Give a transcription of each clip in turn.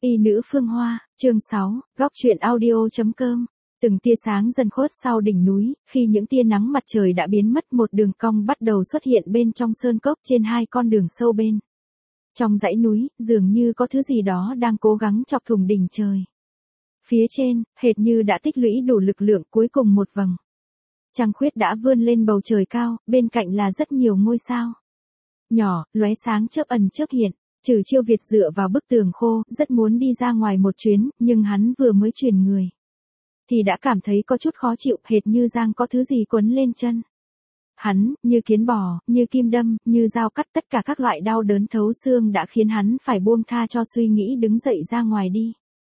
Y nữ Phương Hoa, chương 6, góc truyện audio.com. Từng tia sáng dần khuất sau đỉnh núi, khi những tia nắng mặt trời đã biến mất, một đường cong bắt đầu xuất hiện bên trong sơn cốc trên hai con đường sâu bên. Trong dãy núi, dường như có thứ gì đó đang cố gắng chọc thủng đỉnh trời. Phía trên, hệt như đã tích lũy đủ lực lượng, cuối cùng một vầng trăng khuyết đã vươn lên bầu trời cao, bên cạnh là rất nhiều ngôi sao nhỏ, lóe sáng chớp ẩn chớp hiện. Trừ Chiêu Việt dựa vào bức tường khô, rất muốn đi ra ngoài một chuyến, nhưng hắn vừa mới chuyển người thì đã cảm thấy có chút khó chịu, hệt như giang có thứ gì quấn lên chân. Hắn, như kiến bò, như kim đâm, như dao cắt, tất cả các loại đau đớn thấu xương đã khiến hắn phải buông tha cho suy nghĩ đứng dậy ra ngoài đi.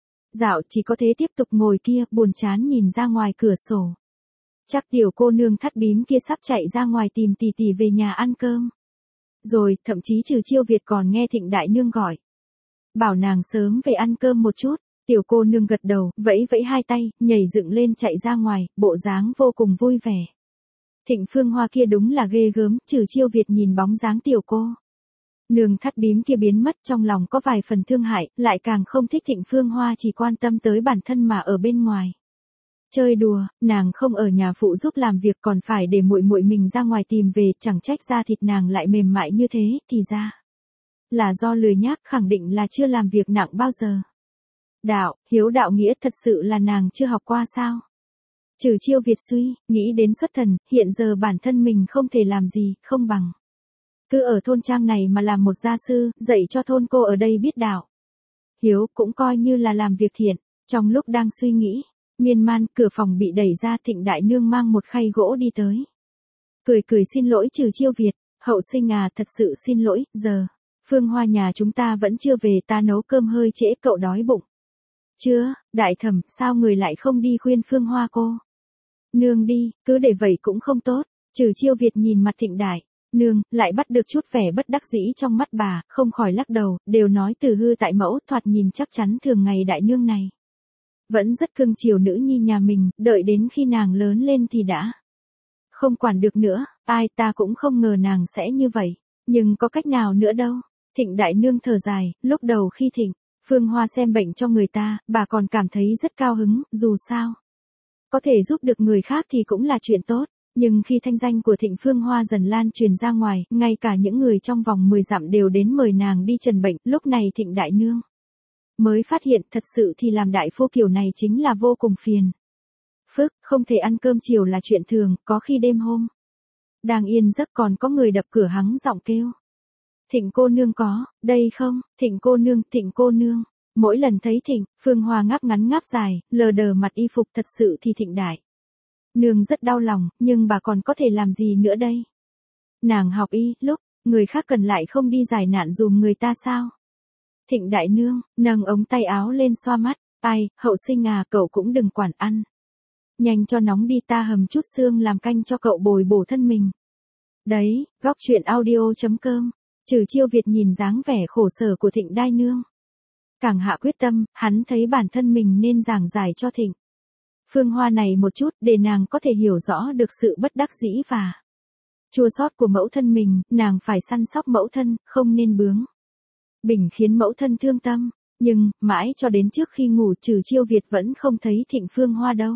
Dạo chỉ có thế tiếp tục ngồi kia, buồn chán nhìn ra ngoài cửa sổ. Chắc tiểu cô nương thắt bím kia sắp chạy ra ngoài tìm tỷ tỷ về nhà ăn cơm. Rồi, thậm chí Trừ Chiêu Việt còn nghe Thịnh đại nương gọi, bảo nàng sớm về ăn cơm một chút. Tiểu cô nương gật đầu, vẫy vẫy hai tay, nhảy dựng lên chạy ra ngoài, bộ dáng vô cùng vui vẻ. Thịnh Phương Hoa kia đúng là ghê gớm. Trừ Chiêu Việt nhìn bóng dáng tiểu cô nương thắt bím kia biến mất, trong lòng có vài phần thương hại, lại càng không thích Thịnh Phương Hoa chỉ quan tâm tới bản thân mà ở bên ngoài chơi đùa. Nàng không ở nhà phụ giúp làm việc, còn phải để muội muội mình ra ngoài tìm về, chẳng trách da thịt nàng lại mềm mại như thế, thì ra là do lười nhác, khẳng định là chưa làm việc nặng bao giờ. Đạo, hiếu đạo nghĩa thật sự là nàng chưa học qua sao? Trừ Chiêu Việt suy, nghĩ đến xuất thần, hiện giờ bản thân mình không thể làm gì, không bằng cứ ở thôn trang này mà làm một gia sư, dạy cho thôn cô ở đây biết đạo hiếu, cũng coi như là làm việc thiện. Trong lúc đang suy nghĩ miên man, cửa phòng bị đẩy ra, Thịnh đại nương mang một khay gỗ đi tới. Cười cười xin lỗi Trừ Chiêu Việt, hậu sinh à, thật sự xin lỗi, giờ Phương Hoa nhà chúng ta vẫn chưa về, ta nấu cơm hơi trễ, cậu đói bụng chưa? Đại thẩm, sao người lại không đi khuyên Phương Hoa cô nương đi, cứ để vậy cũng không tốt. Trừ Chiêu Việt nhìn mặt Thịnh đại nương, lại bắt được chút vẻ bất đắc dĩ trong mắt bà, không khỏi lắc đầu, đều nói từ hư tại mẫu, thoạt nhìn chắc chắn thường ngày đại nương này vẫn rất cưng chiều nữ nhi nhà mình, đợi đến khi nàng lớn lên thì đã không quản được nữa. Ai, ta cũng không ngờ nàng sẽ như vậy, nhưng có cách nào nữa đâu. Thịnh đại nương thở dài, lúc đầu khi Thịnh Phương Hoa xem bệnh cho người ta, bà còn cảm thấy rất cao hứng, dù sao có thể giúp được người khác thì cũng là chuyện tốt. Nhưng khi thanh danh của Thịnh Phương Hoa dần lan truyền ra ngoài, ngay cả những người trong vòng 10 dặm đều đến mời nàng đi trần bệnh, lúc này Thịnh đại nương mới phát hiện thật sự thì làm đại phu kiểu này chính là vô cùng phiền phức, không thể ăn cơm chiều là chuyện thường, có khi đêm hôm đang yên giấc còn có người đập cửa hắng giọng kêu. Thịnh cô nương có đây không? Thịnh cô nương. Mỗi lần thấy Thịnh Phương Hoa ngáp ngắn ngáp dài, lờ đờ mặt y phục, thật sự thì Thịnh đại nương rất đau lòng, nhưng bà còn có thể làm gì nữa đây? Nàng học y, lúc người khác cần lại không đi giải nạn dùm người ta sao? Thịnh đại nương nâng ống tay áo lên xoa mắt. Ai, hậu sinh à, cậu cũng đừng quản ăn nhanh cho nóng đi, ta hầm chút xương làm canh cho cậu bồi bổ thân mình. Đấy, góc truyện audio.com. Trừ Chiêu Việt nhìn dáng vẻ khổ sở của Thịnh đại nương, càng hạ quyết tâm, hắn thấy bản thân mình nên giảng giải cho Thịnh Phương Hoa này một chút, để nàng có thể hiểu rõ được sự bất đắc dĩ và chua xót của mẫu thân mình. Nàng phải săn sóc mẫu thân, không nên bướng bỉnh khiến mẫu thân thương tâm. Nhưng, mãi cho đến trước khi ngủ, Trừ Chiêu Việt vẫn không thấy Thịnh Phương Hoa đâu.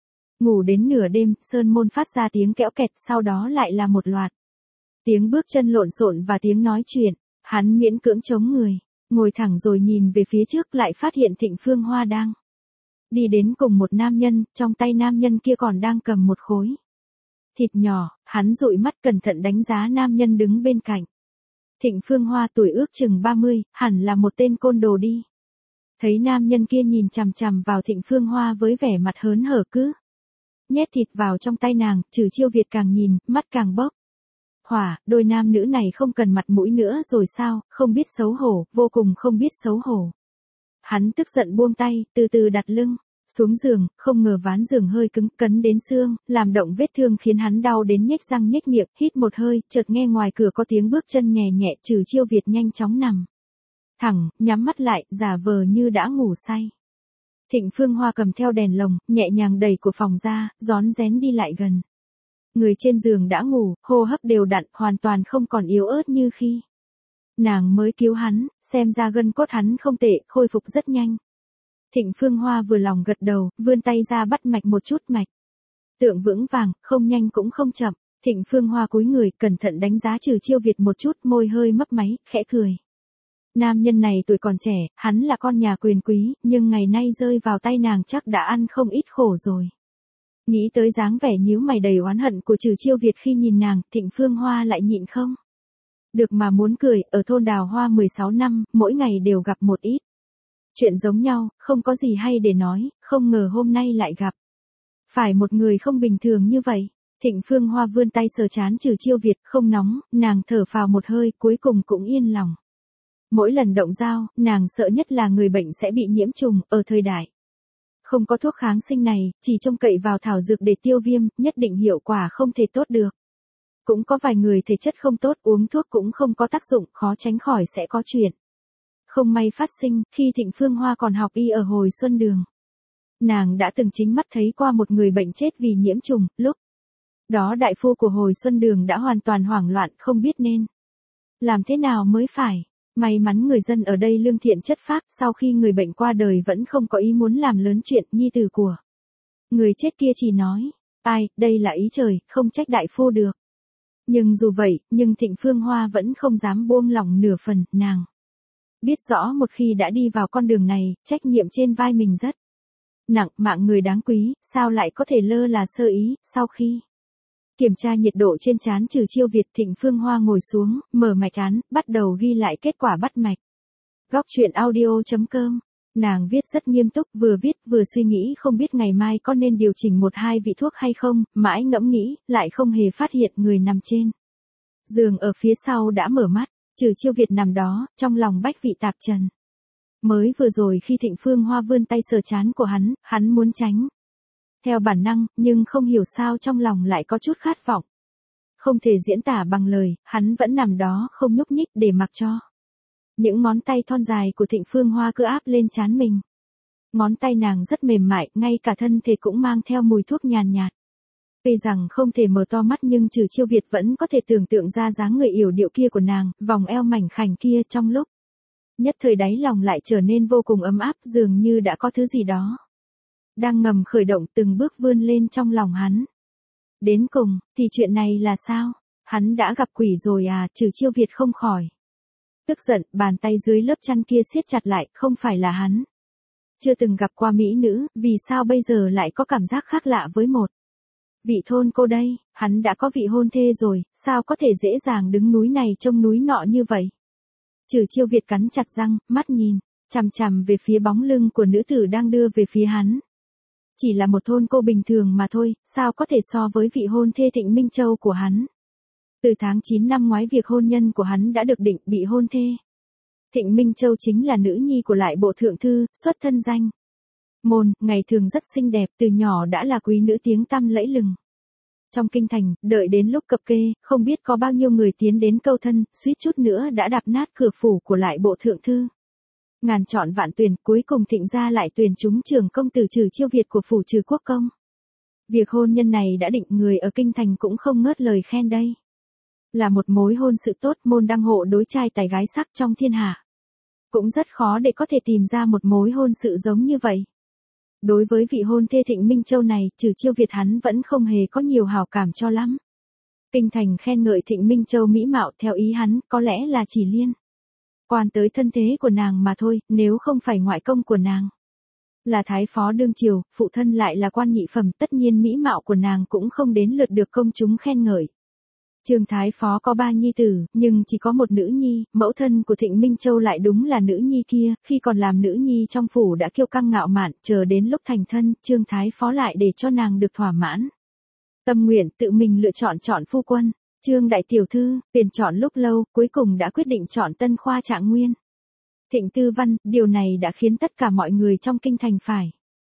Ngủ đến nửa đêm, sơn môn phát ra tiếng kẽo kẹt, sau đó lại là một loạt tiếng bước chân lộn xộn và tiếng nói chuyện. Hắn miễn cưỡng chống người, ngồi thẳng rồi nhìn về phía trước, lại phát hiện Thịnh Phương Hoa đang đi đến cùng một nam nhân, trong tay nam nhân kia còn đang cầm một khối thịt nhỏ. Hắn dụi mắt cẩn thận đánh giá nam nhân đứng bên cạnh. Thịnh Phương Hoa tuổi ước chừng 30, hẳn là một tên côn đồ đi. Thấy nam nhân kia nhìn chằm chằm vào Thịnh Phương Hoa với vẻ mặt hớn hở, cứ nhét thịt vào trong tay nàng. Trừ Chiêu Việt càng nhìn, mắt càng bốc hỏa, đôi nam nữ này không cần mặt mũi nữa rồi sao, không biết xấu hổ, vô cùng không biết xấu hổ. Hắn tức giận buông tay, từ từ đặt lưng xuống giường, không ngờ ván giường hơi cứng cấn đến xương, làm động vết thương khiến hắn đau đến nhếch răng nhếch miệng, hít một hơi, chợt nghe ngoài cửa có tiếng bước chân nhẹ nhẹ. Trừ Chiêu Việt nhanh chóng nằm thẳng, nhắm mắt lại, giả vờ như đã ngủ say. Thịnh Phương Hoa cầm theo đèn lồng, nhẹ nhàng đẩy của phòng ra, rón rén đi lại gần. Người trên giường đã ngủ, hô hấp đều đặn, hoàn toàn không còn yếu ớt như khi Nàng mới cứu hắn, xem ra gân cốt hắn không tệ, khôi phục rất nhanh. Thịnh Phương Hoa vừa lòng gật đầu, vươn tay ra bắt mạch một chút mạch. Tượng vững vàng, không nhanh cũng không chậm. Thịnh Phương Hoa cúi người, cẩn thận đánh giá Trừ Chiêu Việt một chút, môi hơi mấp máy, khẽ cười. Nam nhân này tuổi còn trẻ, hắn là con nhà quyền quý, nhưng ngày nay rơi vào tay nàng chắc đã ăn không ít khổ rồi. Nghĩ tới dáng vẻ nhíu mày đầy oán hận của Trừ Chiêu Việt khi nhìn nàng, Thịnh Phương Hoa lại nhịn không được mà muốn cười. Ở thôn Đào Hoa 16 năm, mỗi ngày đều gặp một ít chuyện giống nhau, không có gì hay để nói, không ngờ hôm nay lại gặp phải một người không bình thường như vậy. Thịnh Phương Hoa vươn tay sờ trán Trừ Chiêu Việt, không nóng, nàng thở phào một hơi, cuối cùng cũng yên lòng. Mỗi lần động dao, nàng sợ nhất là người bệnh sẽ bị nhiễm trùng. Ở thời đại không có thuốc kháng sinh này, chỉ trông cậy vào thảo dược để tiêu viêm, nhất định hiệu quả không thể tốt được. Cũng có vài người thể chất không tốt, uống thuốc cũng không có tác dụng, khó tránh khỏi sẽ có chuyện không may phát sinh. Khi Thịnh Phương Hoa còn học y ở Hồi Xuân Đường, nàng đã từng chính mắt thấy qua một người bệnh chết vì nhiễm trùng. Lúc đó đại phu của Hồi Xuân Đường đã hoàn toàn hoảng loạn, không biết nên làm thế nào mới phải. May mắn người dân ở đây lương thiện chất phác, sau khi người bệnh qua đời vẫn không có ý muốn làm lớn chuyện. Nhi tử của người chết kia chỉ nói, ai, đây là ý trời, không trách đại phu được. Nhưng dù vậy, nhưng Thịnh Phương Hoa vẫn không dám buông lỏng nửa phần. Nàng biết rõ một khi đã đi vào con đường này, trách nhiệm trên vai mình rất nặng, mạng người đáng quý, sao lại có thể lơ là sơ ý. Sau khi kiểm tra nhiệt độ trên trán Trừ Chiêu Việt, Thịnh Phương Hoa ngồi xuống, mở mạch án, bắt đầu ghi lại kết quả bắt mạch. Góc truyện audio.com. Nàng viết rất nghiêm túc, vừa viết vừa suy nghĩ không biết ngày mai có nên điều chỉnh một hai vị thuốc hay không, mãi ngẫm nghĩ, lại không hề phát hiện người nằm trên giường ở phía sau đã mở mắt. Trừ Chiêu Việt nằm đó, trong lòng bách vị tạp trần. Mới vừa rồi khi Thịnh Phương Hoa vươn tay sờ trán của hắn muốn tránh theo bản năng, nhưng không hiểu sao trong lòng lại có chút khát vọng. Không thể diễn tả bằng lời, hắn vẫn nằm đó không nhúc nhích để mặc cho những ngón tay thon dài của Thịnh Phương Hoa cứ áp lên trán mình. Ngón tay nàng rất mềm mại, ngay cả thân thể cũng mang theo mùi thuốc nhàn nhạt. Tuy rằng không thể mở to mắt nhưng Trừ Chiêu Việt vẫn có thể tưởng tượng ra dáng người yểu điệu kia của nàng, vòng eo mảnh khảnh kia, trong lúc nhất thời đáy lòng lại trở nên vô cùng ấm áp, dường như đã có thứ gì đó đang ngầm khởi động, từng bước vươn lên trong lòng hắn. Đến cùng, thì chuyện này là sao? Hắn đã gặp quỷ rồi à? Trừ Chiêu Việt không khỏi tức giận, bàn tay dưới lớp chăn kia siết chặt lại, không phải là hắn chưa từng gặp qua mỹ nữ, vì sao bây giờ lại có cảm giác khác lạ với một vị thôn cô đây? Hắn đã có vị hôn thê rồi, sao có thể dễ dàng đứng núi này trông núi nọ như vậy? Trừ Chiêu Việt cắn chặt răng, mắt nhìn chằm chằm về phía bóng lưng của nữ tử đang đưa về phía hắn. Chỉ là một thôn cô bình thường mà thôi, sao có thể so với vị hôn thê Thịnh Minh Châu của hắn? Từ tháng 9 năm ngoái việc hôn nhân của hắn đã được định, bị hôn thê Thịnh Minh Châu chính là nữ nhi của lại bộ thượng thư, xuất thân danh môn, ngày thường rất xinh đẹp, từ nhỏ đã là quý nữ tiếng tăm lẫy lừng trong kinh thành. Đợi đến lúc cập kê, không biết có bao nhiêu người tiến đến câu thân, suýt chút nữa đã đạp nát cửa phủ của lại bộ thượng thư. Ngàn chọn vạn tuyển, cuối cùng Thịnh gia lại tuyển trúng trưởng công tử Trừ Chiêu Việt của phủ Trừ Quốc công. Việc hôn nhân này đã định, người ở kinh thành cũng không ngớt lời khen đây là một mối hôn sự tốt, môn đăng hộ đối trai tài gái sắc trong thiên hạ. Cũng rất khó để có thể tìm ra một mối hôn sự giống như vậy. Đối với vị hôn thê Thịnh Minh Châu này, Trừ Chiêu Việt hắn vẫn không hề có nhiều hảo cảm cho lắm. Kinh thành khen ngợi Thịnh Minh Châu mỹ mạo, theo ý hắn, có lẽ là chỉ liên quan tới thân thế của nàng mà thôi, nếu không phải ngoại công của nàng là thái phó đương triều, phụ thân lại là quan nhị phẩm, tất nhiên mỹ mạo của nàng cũng không đến lượt được công chúng khen ngợi. Trương thái phó có 3 nhi tử, nhưng chỉ có một nữ nhi, mẫu thân của Thịnh Minh Châu lại đúng là nữ nhi kia, khi còn làm nữ nhi trong phủ đã kiêu căng ngạo mạn, chờ đến lúc thành thân, Trương thái phó lại để cho nàng được thỏa mãn tâm nguyện, tự mình lựa chọn phu quân. Trương đại tiểu thư, tuyển chọn lúc lâu, cuối cùng đã quyết định chọn Tân Khoa Trạng Nguyên Thịnh Tư Văn. Điều này đã khiến tất cả mọi người trong kinh thành phải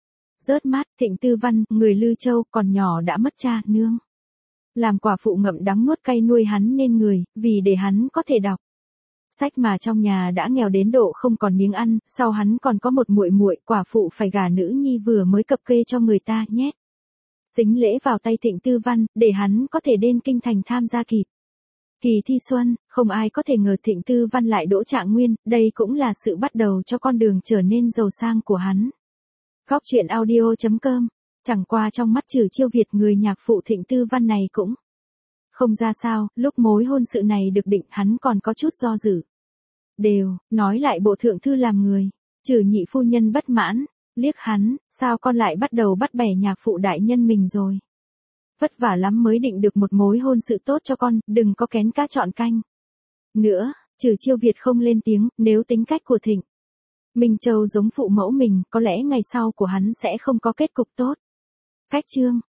rớt mắt. Thịnh Tư Văn, người Lư Châu, còn nhỏ đã mất cha nương, làm quả phụ ngậm đắng nuốt cay nuôi hắn nên người, vì để hắn có thể đọc sách mà trong nhà đã nghèo đến độ không còn miếng ăn. Sau hắn còn có một muội muội, quả phụ phải gả nữ nhi vừa mới cập kê cho người ta, nhét xính lễ vào tay Thịnh Tư Văn, để hắn có thể đến kinh thành tham gia kịp Kỳ thi xuân, không ai có thể ngờ Thịnh Tư Văn lại đỗ Trạng Nguyên, đây cũng là sự bắt đầu cho con đường trở nên giàu sang của hắn. Góc truyện audio.com. Chẳng qua trong mắt Trử Chiêu Việt, người nhạc phụ Thịnh Tư Văn này cũng không ra sao, lúc mối hôn sự này được định hắn còn có chút do dự. Nói lại bộ thượng thư làm người. Trử nhị phu nhân bất mãn, liếc hắn, sao con lại bắt đầu bắt bẻ nhạc phụ đại nhân mình rồi. Vất vả lắm mới định được một mối hôn sự tốt cho con, đừng có kén cá chọn canh. Nữa, Trử Chiêu Việt không lên tiếng, nếu tính cách của Thịnh Minh Châu giống phụ mẫu mình, có lẽ ngày sau của hắn sẽ không có kết cục tốt. Cách chương